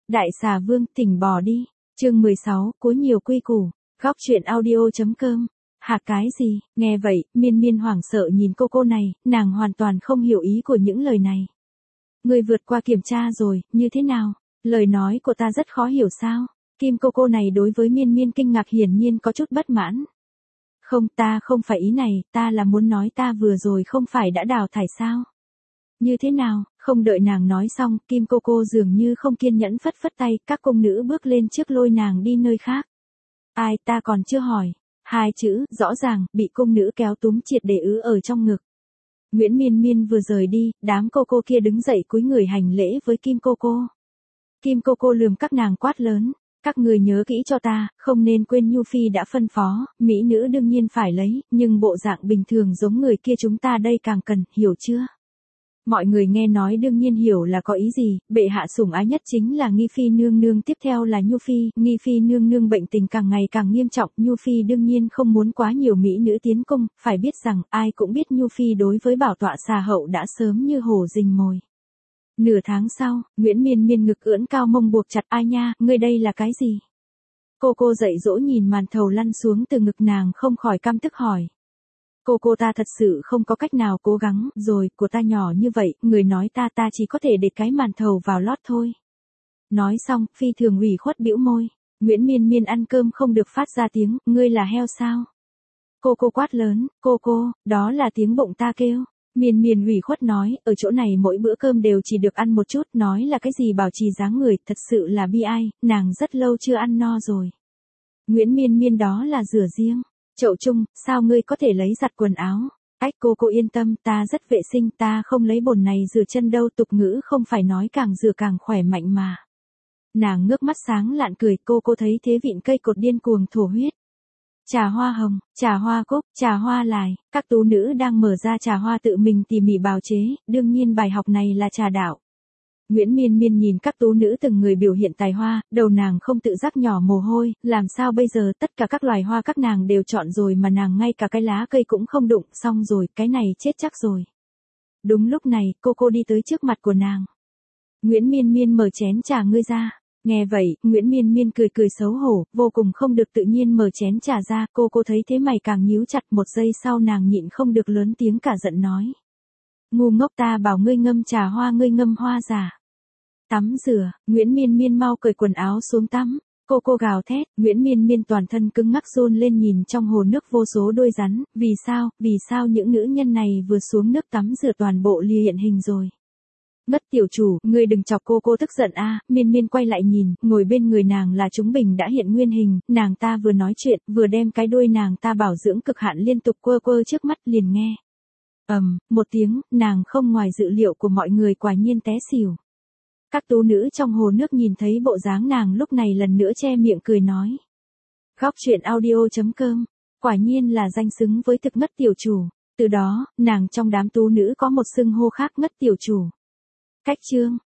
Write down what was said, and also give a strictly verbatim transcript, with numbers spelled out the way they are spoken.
Đại xà vương, tỉnh bò đi. Chương mười sáu, cố nhiều quy củ. Góc truyện audio.com. Hả cái gì? Nghe vậy, Miên Miên hoảng sợ nhìn cô cô này, nàng hoàn toàn không hiểu ý của những lời này. Người vượt qua kiểm tra rồi, như thế nào? Lời nói của ta rất khó hiểu sao? Kim cô cô này đối với Miên Miên kinh ngạc hiển nhiên có chút bất mãn. Không, ta không phải ý này, ta là muốn nói ta vừa rồi không phải đã đào thải sao? Như thế nào? Không đợi nàng nói xong, Kim cô cô dường như không kiên nhẫn phất phất tay, các công nữ bước lên trước lôi nàng đi nơi khác. Ai, ta còn chưa hỏi. Hai chữ, rõ ràng, bị công nữ kéo túm triệt để ứ ở trong ngực. Nguyễn Miên Miên vừa rời đi, đám cô cô kia đứng dậy cúi người hành lễ với Kim cô cô. Kim cô cô lườm các nàng quát lớn. Các người nhớ kỹ cho ta, không nên quên Nhu Phi đã phân phó, mỹ nữ đương nhiên phải lấy, nhưng bộ dạng bình thường giống người kia chúng ta đây càng cần, hiểu chưa? Mọi người nghe nói đương nhiên hiểu là có ý gì, bệ hạ sủng ái nhất chính là Nghi Phi nương nương, tiếp theo là Nhu Phi, Nghi Phi nương nương bệnh tình càng ngày càng nghiêm trọng, Nhu Phi đương nhiên không muốn quá nhiều mỹ nữ tiến cung, phải biết rằng ai cũng biết Nhu Phi đối với bảo tọa xà hậu đã sớm như hổ rình mồi. Nửa tháng sau, Nguyễn Miên Miên ngực ưỡn cao mông buộc chặt, ai nha, ngươi đây là cái gì? Cô cô dạy dỗ nhìn màn thầu lăn xuống từ ngực nàng không khỏi căm tức hỏi. Cô cô ta thật sự không có cách nào cố gắng, rồi, của ta nhỏ như vậy, người nói ta ta chỉ có thể để cái màn thầu vào lót thôi. Nói xong, phi thường ủy khuất bĩu môi. Nguyễn Miên Miên ăn cơm không được phát ra tiếng, ngươi là heo sao? Cô cô quát lớn, cô cô, đó là tiếng bụng ta kêu. Miên Miên ủy khuất nói, ở chỗ này mỗi bữa cơm đều chỉ được ăn một chút, nói là cái gì bảo trì dáng người, thật sự là bi ai, nàng rất lâu chưa ăn no rồi. Nguyễn Miên Miên đó là rửa riêng. Chậu chung, sao ngươi có thể lấy giặt quần áo? Ách, cô cô yên tâm, ta rất vệ sinh, ta không lấy bồn này rửa chân đâu, tục ngữ không phải nói càng rửa càng khỏe mạnh mà. Nàng ngước mắt sáng lạn cười, cô cô thấy thế vịn cây cột điên cuồng thổ huyết. Trà hoa hồng, trà hoa cúc, trà hoa lài, các tú nữ đang mở ra trà hoa tự mình tỉ mỉ bào chế, đương nhiên bài học này là trà đạo. Nguyễn Miên Miên nhìn các tú nữ từng người biểu hiện tài hoa, đầu nàng không tự giác nhỏ mồ hôi, làm sao bây giờ tất cả các loài hoa các nàng đều chọn rồi mà nàng ngay cả cái lá cây cũng không đụng, xong rồi, cái này chết chắc rồi. Đúng lúc này, cô cô đi tới trước mặt của nàng. Nguyễn Miên Miên mở chén trà ngươi ra. Nghe vậy, Nguyễn Miên Miên cười cười xấu hổ, vô cùng không được tự nhiên mở chén trà ra, cô cô thấy thế mày càng nhíu chặt, một giây sau nàng nhịn không được lớn tiếng cả giận nói. Ngu ngốc, ta bảo ngươi ngâm trà hoa ngươi ngâm hoa giả. Tắm rửa, Nguyễn Miên Miên mau cởi quần áo xuống tắm, cô cô gào thét, Nguyễn Miên Miên toàn thân cứng ngắc run lên nhìn trong hồ nước vô số đôi rắn, vì sao, vì sao những nữ nhân này vừa xuống nước tắm rửa toàn bộ lìa hiện hình rồi. Ngất tiểu chủ, ngươi đừng chọc cô cô tức giận a. Miên Miên quay lại nhìn, ngồi bên người nàng là Chúng Bình đã hiện nguyên hình, nàng ta vừa nói chuyện, vừa đem cái đuôi nàng ta bảo dưỡng cực hạn liên tục quơ quơ trước mắt liền nghe. Ầm, um, một tiếng, nàng không ngoài dự liệu của mọi người quả nhiên té xỉu. Các tú nữ trong hồ nước nhìn thấy bộ dáng nàng lúc này lần nữa che miệng cười nói. Góc truyện audio.com, quả nhiên là danh xứng với thực ngất tiểu chủ, từ đó, nàng trong đám tú nữ có một xưng hô khác ngất tiểu chủ. Cách chương.